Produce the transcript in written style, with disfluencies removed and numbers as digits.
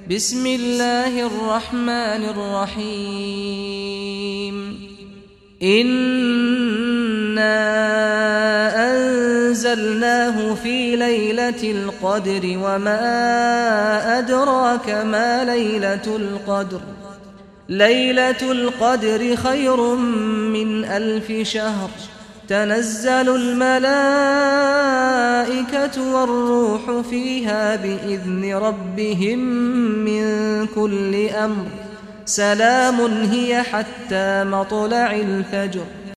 بسم الله الرحمن الرحيم إنا أنزلناه في ليلة القدر وما أدراك ما ليلة القدر ليلة القدر خير من 1000 شهر تنزل الملائكة والروح فيها بإذن ربهم من كل أمر سلام هي حتى مطلع الفجر